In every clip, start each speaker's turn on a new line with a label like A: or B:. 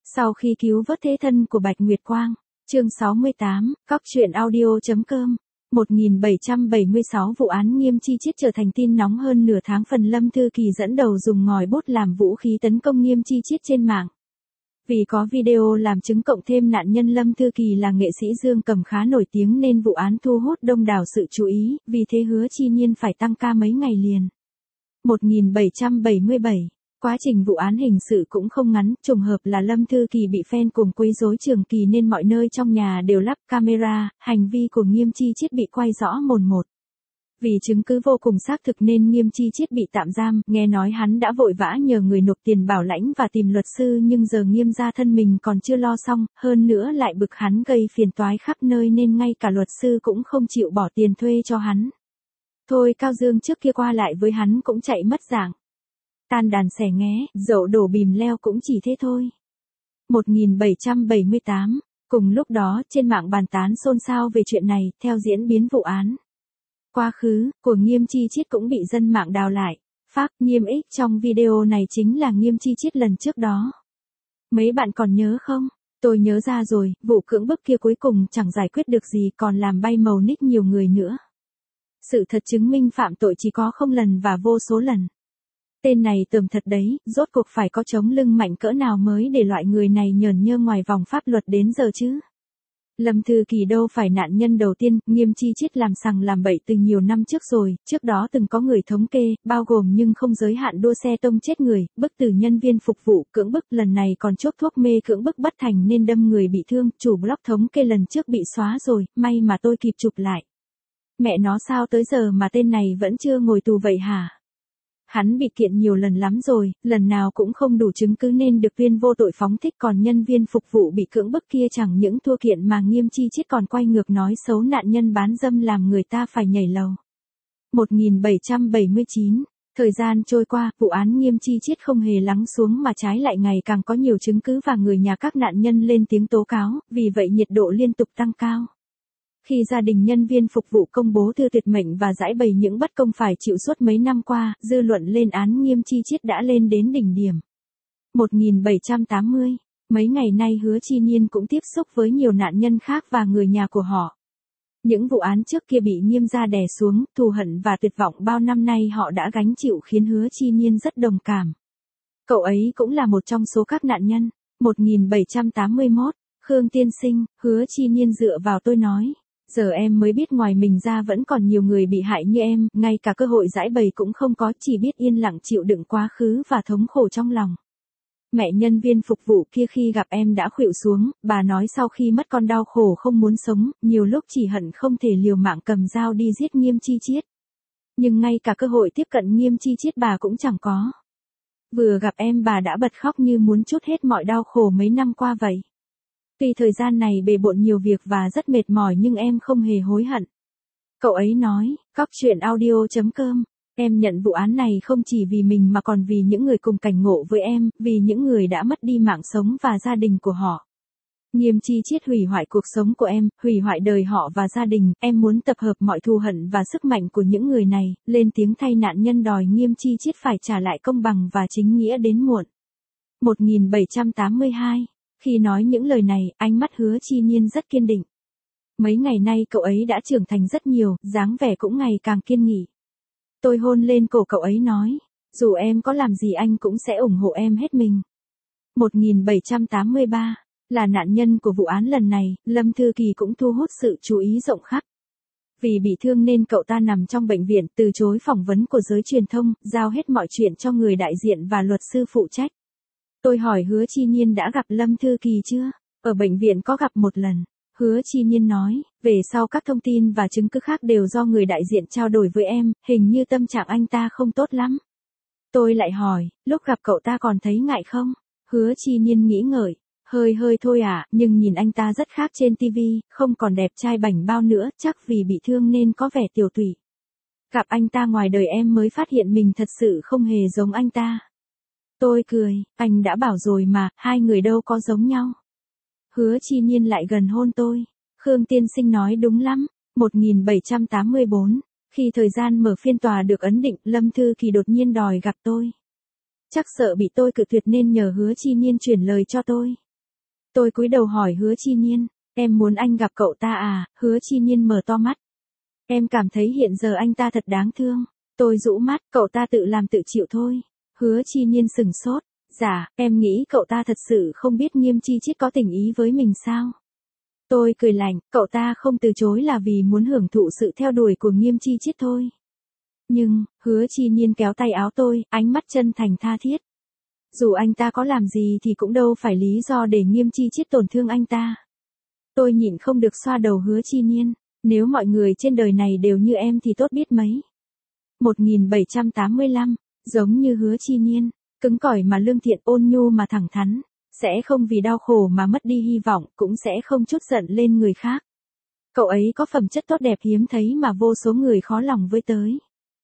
A: Sau khi cứu vớt thế thân của Bạch Nguyệt Quang, chương 68, cóc.audio.com, 1776 vụ án Nghiêm Chi Chiết trở thành tin nóng hơn nửa tháng phần Lâm Thư Kỳ dẫn đầu dùng ngòi bút làm vũ khí tấn công Nghiêm Chi Chiết trên mạng. Vì có video làm chứng cộng thêm nạn nhân Lâm Thư Kỳ là nghệ sĩ Dương Cầm khá nổi tiếng nên vụ án thu hút đông đảo sự chú ý, vì thế Hứa Chi Nhiên phải tăng ca mấy ngày liền. 1777 Quá trình vụ án hình sự cũng không ngắn, trùng hợp là Lâm Thư Kỳ bị fan cùng quấy rối trường kỳ nên mọi nơi trong nhà đều lắp camera, hành vi của Nghiêm Chi Chiết bị quay rõ mồn một. Vì chứng cứ vô cùng xác thực nên Nghiêm Chi Chiết bị tạm giam, nghe nói hắn đã vội vã nhờ người nộp tiền bảo lãnh và tìm luật sư nhưng giờ Nghiêm gia thân mình còn chưa lo xong, hơn nữa lại bực hắn gây phiền toái khắp nơi nên ngay cả luật sư cũng không chịu bỏ tiền thuê cho hắn. Thôi Cao Dương trước kia qua lại với hắn cũng chạy mất dạng. Tan đàn xẻ nghé, dậu đổ bìm leo cũng chỉ thế thôi. 1778 Cùng lúc đó, trên mạng bàn tán xôn xao về chuyện này, theo diễn biến vụ án. Quá khứ của Nghiêm Chi Chiết cũng bị dân mạng đào lại. Phác Nghiêm X trong video này chính là Nghiêm Chi Chiết lần trước đó. Mấy bạn còn nhớ không? Tôi nhớ ra rồi, vụ cưỡng bức kia cuối cùng chẳng giải quyết được gì còn làm bay màu nick nhiều người nữa. Sự thật chứng minh phạm tội chỉ có không lần và vô số lần. Tên này tởm thật đấy, rốt cuộc phải có chống lưng mạnh cỡ nào mới để loại người này nhởn nhơ ngoài vòng pháp luật đến giờ chứ? Lâm Thư Kỳ đâu phải nạn nhân đầu tiên, Nghiêm Chi Chiết làm sằng làm bậy từ nhiều năm trước rồi, trước đó từng có người thống kê, bao gồm nhưng không giới hạn đua xe tông chết người, bức tử nhân viên phục vụ, cưỡng bức, lần này còn chuốc thuốc mê cưỡng bức bất thành nên đâm người bị thương, chủ blog thống kê lần trước bị xóa rồi, may mà tôi kịp chụp lại. Mẹ nó sao tới giờ mà tên này vẫn chưa ngồi tù vậy hả? Hắn bị kiện nhiều lần lắm rồi, lần nào cũng không đủ chứng cứ nên được tuyên vô tội phóng thích, còn nhân viên phục vụ bị cưỡng bức kia chẳng những thua kiện mà Nghiêm Chi Chiết còn quay ngược nói xấu nạn nhân bán dâm làm người ta phải nhảy lầu. 1779 Thời gian trôi qua, vụ án Nghiêm Chi Chiết không hề lắng xuống mà trái lại ngày càng có nhiều chứng cứ và người nhà các nạn nhân lên tiếng tố cáo, vì vậy nhiệt độ liên tục tăng cao. Khi gia đình nhân viên phục vụ công bố thư tuyệt mệnh và giải bày những bất công phải chịu suốt mấy năm qua, dư luận lên án Nghiêm Chi Chiết đã lên đến đỉnh điểm. 1780 Mấy ngày nay Hứa Chi Nhiên cũng tiếp xúc với nhiều nạn nhân khác và người nhà của họ. Những vụ án trước kia bị Nghiêm gia đè xuống, thù hận và tuyệt vọng bao năm nay họ đã gánh chịu khiến Hứa Chi Nhiên rất đồng cảm. Cậu ấy cũng là một trong số các nạn nhân. 1781 Khương Tiên Sinh, Hứa Chi Nhiên dựa vào tôi nói. Giờ em mới biết ngoài mình ra vẫn còn nhiều người bị hại như em, ngay cả cơ hội giải bày cũng không có, chỉ biết yên lặng chịu đựng quá khứ và thống khổ trong lòng. Mẹ nhân viên phục vụ kia khi gặp em đã khuỵu xuống, bà nói sau khi mất con đau khổ không muốn sống, nhiều lúc chỉ hận không thể liều mạng cầm dao đi giết Nghiêm Chi Chiết. Nhưng ngay cả cơ hội tiếp cận Nghiêm Chi Chiết bà cũng chẳng có. Vừa gặp em bà đã bật khóc như muốn trút hết mọi đau khổ mấy năm qua vậy. Tuy thời gian này bề bộn nhiều việc và rất mệt mỏi nhưng em không hề hối hận. Cậu ấy nói, cóc.audio.com, em nhận vụ án này không chỉ vì mình mà còn vì những người cùng cảnh ngộ với em, vì những người đã mất đi mạng sống và gia đình của họ. Nghiêm Chi Chiết hủy hoại cuộc sống của em, hủy hoại đời họ và gia đình, em muốn tập hợp mọi thù hận và sức mạnh của những người này, lên tiếng thay nạn nhân đòi Nghiêm Chi Chiết phải trả lại công bằng và chính nghĩa đến muộn. 1782 Khi nói những lời này, ánh mắt Hứa Chi Nhiên rất kiên định. Mấy ngày nay cậu ấy đã trưởng thành rất nhiều, dáng vẻ cũng ngày càng kiên nghị. Tôi hôn lên cổ cậu ấy nói, dù em có làm gì anh cũng sẽ ủng hộ em hết mình. 1783 Là nạn nhân của vụ án lần này, Lâm Thư Kỳ cũng thu hút sự chú ý rộng khắp. Vì bị thương nên cậu ta nằm trong bệnh viện, từ chối phỏng vấn của giới truyền thông, giao hết mọi chuyện cho người đại diện và luật sư phụ trách. Tôi hỏi Hứa Chi Nhiên đã gặp Lâm Thư Kỳ chưa? Ở bệnh viện có gặp một lần. Hứa Chi Nhiên nói, về sau các thông tin và chứng cứ khác đều do người đại diện trao đổi với em, hình như tâm trạng anh ta không tốt lắm. Tôi lại hỏi, lúc gặp cậu ta còn thấy ngại không? Hứa Chi Nhiên nghĩ ngợi, hơi thôi nhưng nhìn anh ta rất khác trên TV, không còn đẹp trai bảnh bao nữa, chắc vì bị thương nên có vẻ tiểu tụy. Gặp anh ta ngoài đời em mới phát hiện mình thật sự không hề giống anh ta. Tôi cười, anh đã bảo rồi mà, hai người đâu có giống nhau. Hứa Chi Nhiên lại gần hôn tôi. Khương Tiên Sinh nói đúng lắm. 1784 Khi thời gian mở phiên tòa được ấn định, Lâm Thư Kỳ đột nhiên đòi gặp tôi. Chắc sợ bị tôi cự tuyệt nên nhờ Hứa Chi Nhiên chuyển lời cho tôi. Tôi cúi đầu hỏi Hứa Chi Nhiên, em muốn anh gặp cậu ta à? Hứa Chi Nhiên mở to mắt. Em cảm thấy hiện giờ anh ta thật đáng thương. Tôi rũ mắt, cậu ta tự làm tự chịu thôi. Hứa Chi Nhiên sừng sốt. Dạ, em nghĩ cậu ta thật sự không biết Nghiêm Chi Chiết có tình ý với mình sao? Tôi cười lạnh, cậu ta không từ chối là vì muốn hưởng thụ sự theo đuổi của Nghiêm Chi Chiết thôi. Nhưng, Hứa Chi Nhiên kéo tay áo tôi, ánh mắt chân thành tha thiết. Dù anh ta có làm gì thì cũng đâu phải lý do để Nghiêm Chi Chiết tổn thương anh ta. Tôi nhịn không được xoa đầu Hứa Chi Nhiên, nếu mọi người trên đời này đều như em thì tốt biết mấy. 1785, giống như Hứa Chi Nhiên, cứng cỏi mà lương thiện, ôn nhu mà thẳng thắn, sẽ không vì đau khổ mà mất đi hy vọng, cũng sẽ không trút giận lên người khác. Cậu ấy có phẩm chất tốt đẹp hiếm thấy mà vô số người khó lòng với tới.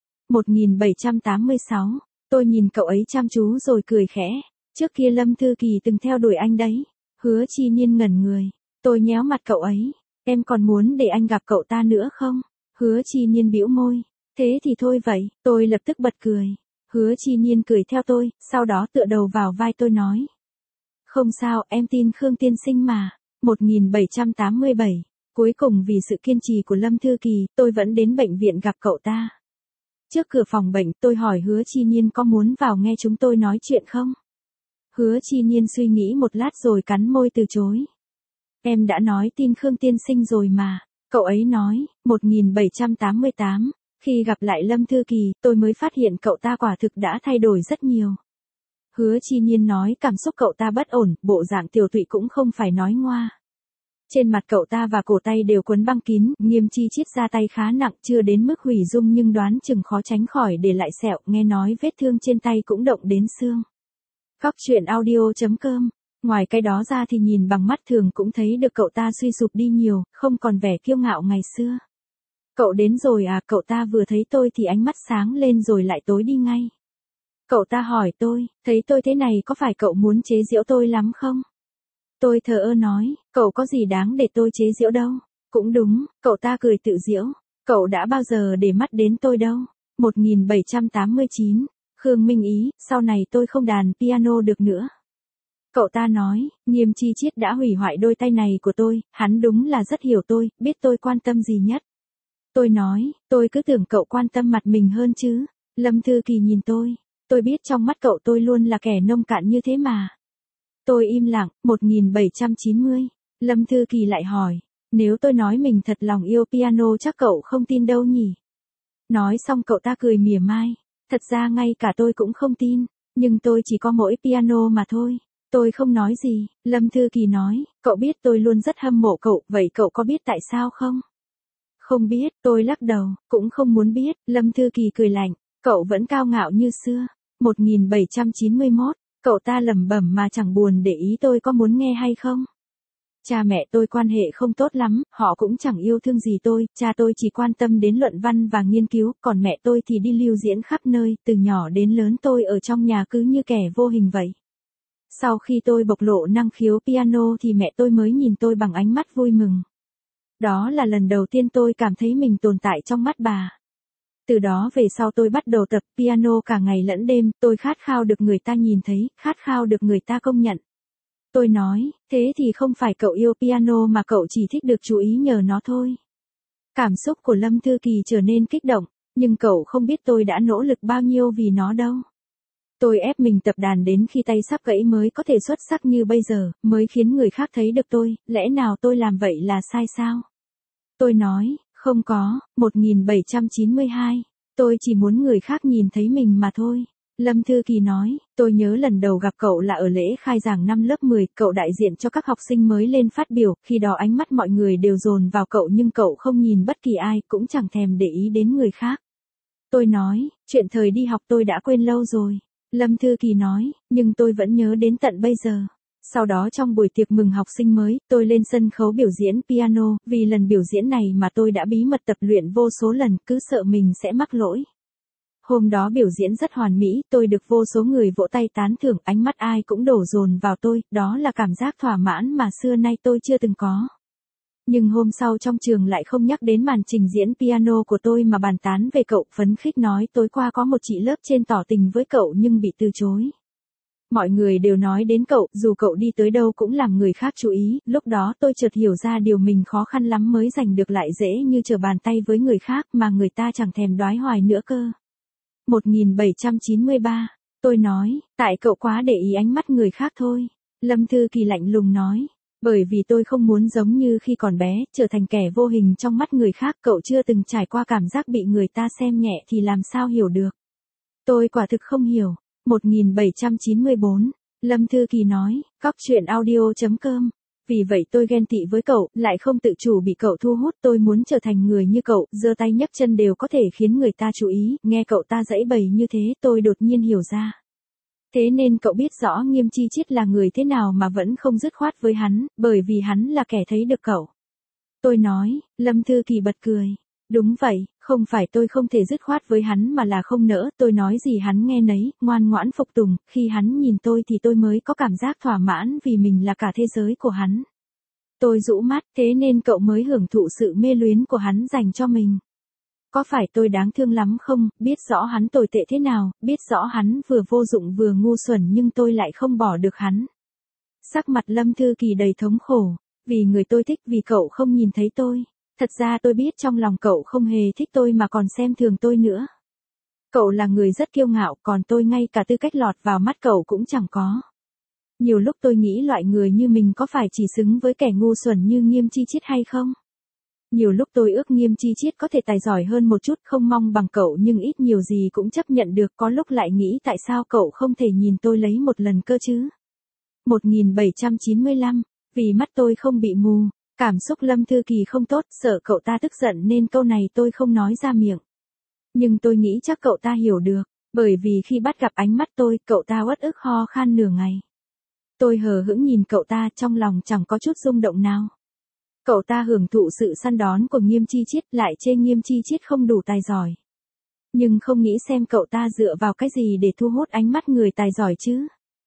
A: 1786, tôi nhìn cậu ấy chăm chú rồi cười khẽ, trước kia Lâm Thư Kỳ từng theo đuổi anh đấy. Hứa Chi Nhiên ngẩn người, tôi nhéo mặt cậu ấy, em còn muốn để anh gặp cậu ta nữa không? Hứa Chi Nhiên bĩu môi, thế thì thôi vậy, tôi lập tức bật cười. Hứa Chi Nhiên cười theo tôi, sau đó tựa đầu vào vai tôi nói. Không sao, em tin Khương tiên sinh mà. 1787, cuối cùng vì sự kiên trì của Lâm Thư Kỳ, tôi vẫn đến bệnh viện gặp cậu ta. Trước cửa phòng bệnh, tôi hỏi Hứa Chi Nhiên có muốn vào nghe chúng tôi nói chuyện không? Hứa Chi Nhiên suy nghĩ một lát rồi cắn môi từ chối. Em đã nói tin Khương tiên sinh rồi mà. Cậu ấy nói. 1788, khi gặp lại Lâm Thư Kỳ, tôi mới phát hiện cậu ta quả thực đã thay đổi rất nhiều. Hứa Chi Nhiên nói cảm xúc cậu ta bất ổn, bộ dạng tiểu tụy cũng không phải nói ngoa. Trên mặt cậu ta và cổ tay đều quấn băng kín, Nghiêm Chi Chiết ra tay khá nặng, chưa đến mức hủy dung nhưng đoán chừng khó tránh khỏi để lại sẹo, nghe nói vết thương trên tay cũng động đến xương. Góc truyện audio.com. Ngoài cái đó ra thì nhìn bằng mắt thường cũng thấy được cậu ta suy sụp đi nhiều, không còn vẻ kiêu ngạo ngày xưa. Cậu đến rồi à? Cậu ta vừa thấy tôi thì ánh mắt sáng lên rồi lại tối đi ngay. Cậu ta hỏi tôi, thấy tôi thế này có phải cậu muốn chế giễu tôi lắm không? Tôi thờ ơ nói, cậu có gì đáng để tôi chế giễu đâu. Cũng đúng, cậu ta cười tự giễu. Cậu đã bao giờ để mắt đến tôi đâu. 1789, Khương Minh Ý, sau này tôi không đàn piano được nữa. Cậu ta nói, Nghiêm Chi Chiết đã hủy hoại đôi tay này của tôi, hắn đúng là rất hiểu tôi, biết tôi quan tâm gì nhất. Tôi nói, tôi cứ tưởng cậu quan tâm mặt mình hơn chứ. Lâm Thư Kỳ nhìn tôi biết trong mắt cậu tôi luôn là kẻ nông cạn như thế mà. Tôi im lặng. 1790, Lâm Thư Kỳ lại hỏi, nếu tôi nói mình thật lòng yêu piano chắc cậu không tin đâu nhỉ? Nói xong cậu ta cười mỉa mai, thật ra ngay cả tôi cũng không tin, nhưng tôi chỉ có mỗi piano mà thôi. Tôi không nói gì. Lâm Thư Kỳ nói, cậu biết tôi luôn rất hâm mộ cậu, vậy cậu có biết tại sao không? Không biết, tôi lắc đầu, cũng không muốn biết. Lâm Thư Kỳ cười lạnh, cậu vẫn cao ngạo như xưa. 1791, cậu ta lẩm bẩm mà chẳng buồn để ý tôi có muốn nghe hay không. Cha mẹ tôi quan hệ không tốt lắm, họ cũng chẳng yêu thương gì tôi, cha tôi chỉ quan tâm đến luận văn và nghiên cứu, còn mẹ tôi thì đi lưu diễn khắp nơi, từ nhỏ đến lớn tôi ở trong nhà cứ như kẻ vô hình vậy. Sau khi tôi bộc lộ năng khiếu piano thì mẹ tôi mới nhìn tôi bằng ánh mắt vui mừng. Đó là lần đầu tiên tôi cảm thấy mình tồn tại trong mắt bà. Từ đó về sau tôi bắt đầu tập piano cả ngày lẫn đêm, tôi khát khao được người ta nhìn thấy, khát khao được người ta công nhận. Tôi nói, thế thì không phải cậu yêu piano mà cậu chỉ thích được chú ý nhờ nó thôi. Cảm xúc của Lâm Thư Kỳ trở nên kích động, nhưng cậu không biết tôi đã nỗ lực bao nhiêu vì nó đâu. Tôi ép mình tập đàn đến khi tay sắp gãy mới có thể xuất sắc như bây giờ, mới khiến người khác thấy được tôi, lẽ nào tôi làm vậy là sai sao? Tôi nói, không có. 1792, tôi chỉ muốn người khác nhìn thấy mình mà thôi. Lâm Thư Kỳ nói, tôi nhớ lần đầu gặp cậu là ở lễ khai giảng năm lớp 10, cậu đại diện cho các học sinh mới lên phát biểu, khi đó ánh mắt mọi người đều dồn vào cậu nhưng cậu không nhìn bất kỳ ai, cũng chẳng thèm để ý đến người khác. Tôi nói, chuyện thời đi học tôi đã quên lâu rồi. Lâm Thư Kỳ nói, nhưng tôi vẫn nhớ đến tận bây giờ. Sau đó trong buổi tiệc mừng học sinh mới, tôi lên sân khấu biểu diễn piano, vì lần biểu diễn này mà tôi đã bí mật tập luyện vô số lần, cứ sợ mình sẽ mắc lỗi. Hôm đó biểu diễn rất hoàn mỹ, tôi được vô số người vỗ tay tán thưởng, ánh mắt ai cũng đổ dồn vào tôi, đó là cảm giác thỏa mãn mà xưa nay tôi chưa từng có. Nhưng hôm sau trong trường lại không nhắc đến màn trình diễn piano của tôi mà bàn tán về cậu, phấn khích nói tối qua có một chị lớp trên tỏ tình với cậu nhưng bị từ chối. Mọi người đều nói đến cậu, dù cậu đi tới đâu cũng làm người khác chú ý, lúc đó tôi chợt hiểu ra điều mình khó khăn lắm mới giành được lại dễ như trở bàn tay với người khác mà người ta chẳng thèm đoái hoài nữa cơ. 1793, tôi nói, tại cậu quá để ý ánh mắt người khác thôi. Lâm Thư Kỳ lạnh lùng nói, bởi vì tôi không muốn giống như khi còn bé, trở thành kẻ vô hình trong mắt người khác. Cậu chưa từng trải qua cảm giác bị người ta xem nhẹ thì làm sao hiểu được. Tôi quả thực không hiểu. 1794, Lâm Thư Kỳ nói, cóc truyện audio.com. Vì vậy tôi ghen tị với cậu, lại không tự chủ bị cậu thu hút. Tôi muốn trở thành người như cậu, giơ tay nhấc chân đều có thể khiến người ta chú ý. Nghe cậu ta giãy bày như thế, tôi đột nhiên hiểu ra. Thế nên cậu biết rõ Nghiêm Chi Chiết là người thế nào mà vẫn không dứt khoát với hắn, bởi vì hắn là kẻ thấy được cậu. Tôi nói, Lâm Thư Kỳ bật cười. Đúng vậy, không phải tôi không thể dứt khoát với hắn mà là không nỡ. Tôi nói gì hắn nghe nấy, ngoan ngoãn phục tùng. Khi hắn nhìn tôi thì tôi mới có cảm giác thỏa mãn vì mình là cả thế giới của hắn. Tôi rũ mắt, thế nên cậu mới hưởng thụ sự mê luyến của hắn dành cho mình. Có phải tôi đáng thương lắm không, biết rõ hắn tồi tệ thế nào, biết rõ hắn vừa vô dụng vừa ngu xuẩn nhưng tôi lại không bỏ được hắn. Sắc mặt Lâm Thư Kỳ đầy thống khổ, vì người tôi thích, vì cậu không nhìn thấy tôi. Thật ra tôi biết trong lòng cậu không hề thích tôi mà còn xem thường tôi nữa. Cậu là người rất kiêu ngạo, còn tôi ngay cả tư cách lọt vào mắt cậu cũng chẳng có. Nhiều lúc tôi nghĩ loại người như mình có phải chỉ xứng với kẻ ngu xuẩn như Nghiêm Chi Chiết hay không? Nhiều lúc tôi ước Nghiêm Chi Chiết có thể tài giỏi hơn một chút, không mong bằng cậu nhưng ít nhiều gì cũng chấp nhận được. Có lúc lại nghĩ tại sao cậu không thể nhìn tôi lấy một lần cơ chứ? 1795, vì mắt tôi không bị mù. Cảm xúc Lâm Thư Kỳ không tốt, sợ cậu ta tức giận nên câu này tôi không nói ra miệng. Nhưng tôi nghĩ chắc cậu ta hiểu được, bởi vì khi bắt gặp ánh mắt tôi, cậu ta uất ức ho khan nửa ngày. Tôi hờ hững nhìn cậu ta, trong lòng chẳng có chút rung động nào. Cậu ta hưởng thụ sự săn đón của Nghiêm Chi Chiết, lại chê Nghiêm Chi Chiết không đủ tài giỏi. Nhưng không nghĩ xem cậu ta dựa vào cái gì để thu hút ánh mắt người tài giỏi chứ.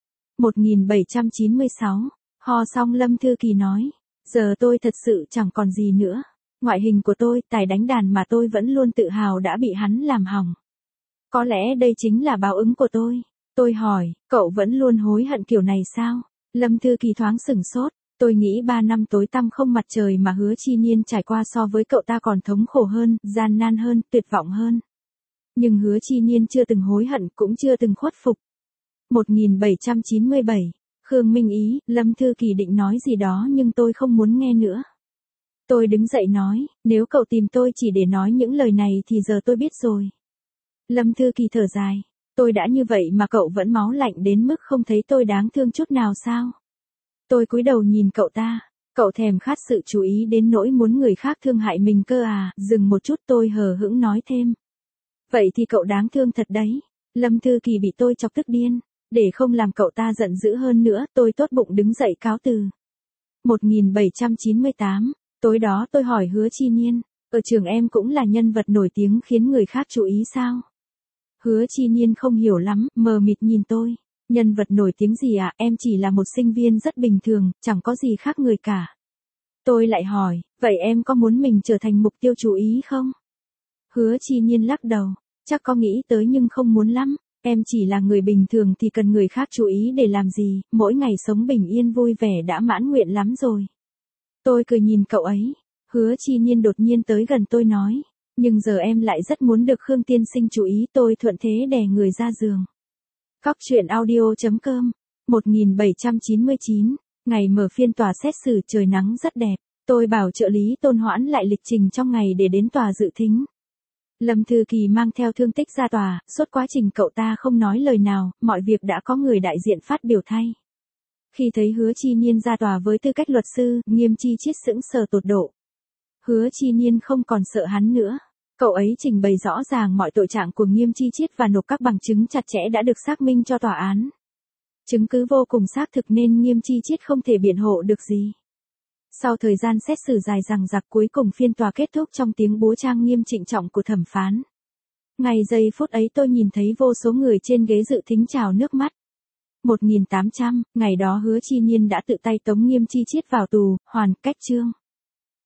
A: 1796, ho xong Lâm Thư Kỳ nói. Giờ tôi thật sự chẳng còn gì nữa. Ngoại hình của tôi, tài đánh đàn mà tôi vẫn luôn tự hào đã bị hắn làm hỏng. Có lẽ đây chính là báo ứng của tôi. Tôi hỏi, cậu vẫn luôn hối hận kiểu này sao? Lâm Thư Kỳ thoáng sửng sốt. Tôi nghĩ 3 năm tối tăm không mặt trời mà Hứa Chi Niên trải qua so với cậu ta còn thống khổ hơn, gian nan hơn, tuyệt vọng hơn. Nhưng Hứa Chi Niên chưa từng hối hận, cũng chưa từng khuất phục. 1797, Khương Minh Ý, Lâm Thư Kỳ định nói gì đó nhưng tôi không muốn nghe nữa. Tôi đứng dậy nói, nếu cậu tìm tôi chỉ để nói những lời này thì giờ tôi biết rồi. Lâm Thư Kỳ thở dài, tôi đã như vậy mà cậu vẫn máu lạnh đến mức không thấy tôi đáng thương chút nào sao? Tôi cúi đầu nhìn cậu ta, cậu thèm khát sự chú ý đến nỗi muốn người khác thương hại mình cơ à? Dừng một chút, tôi hờ hững nói thêm. Vậy thì cậu đáng thương thật đấy. Lâm Thư Kỳ bị tôi chọc tức điên. Để không làm cậu ta giận dữ hơn nữa, tôi tốt bụng đứng dậy cáo từ. 1798, tối đó tôi hỏi Hứa Chi Niên, ở trường em cũng là nhân vật nổi tiếng khiến người khác chú ý sao? Hứa Chi Niên không hiểu lắm, mờ mịt nhìn tôi. Nhân vật nổi tiếng gì à, em chỉ là một sinh viên rất bình thường, chẳng có gì khác người cả. Tôi lại hỏi, vậy em có muốn mình trở thành mục tiêu chú ý không? Hứa Chi Niên lắc đầu, chắc có nghĩ tới nhưng không muốn lắm. Em chỉ là người bình thường thì cần người khác chú ý để làm gì, mỗi ngày sống bình yên vui vẻ đã mãn nguyện lắm rồi. Tôi cười nhìn cậu ấy. Hứa Chi Niên đột nhiên tới gần tôi nói, nhưng giờ em lại rất muốn được Khương tiên sinh chú ý. Tôi thuận thế đè người ra giường. Cóc truyện audio.com, 1799, ngày mở phiên tòa xét xử trời nắng rất đẹp. Tôi bảo trợ lý Tôn hoãn lại lịch trình trong ngày để đến tòa dự thính. Lâm Thư Kỳ mang theo thương tích ra tòa, suốt quá trình cậu ta không nói lời nào, mọi việc đã có người đại diện phát biểu thay. Khi thấy Hứa Chi Niên ra tòa với tư cách luật sư, Nghiêm Chi Chiết sững sờ tột độ. Hứa Chi Niên không còn sợ hắn nữa. Cậu ấy trình bày rõ ràng mọi tội trạng của Nghiêm Chi Chiết và nộp các bằng chứng chặt chẽ đã được xác minh cho tòa án. Chứng cứ vô cùng xác thực nên Nghiêm Chi Chiết không thể biện hộ được gì. Sau thời gian xét xử dài dằng dặc, cuối cùng phiên tòa kết thúc trong tiếng búa trang nghiêm trịnh trọng của thẩm phán. Ngay giây phút ấy tôi nhìn thấy vô số người trên ghế dự thính trào nước mắt. 1800, ngày đó Hứa Chi Niên đã tự tay tống Nghiêm Chi Chiết vào tù, hoàn cách chương.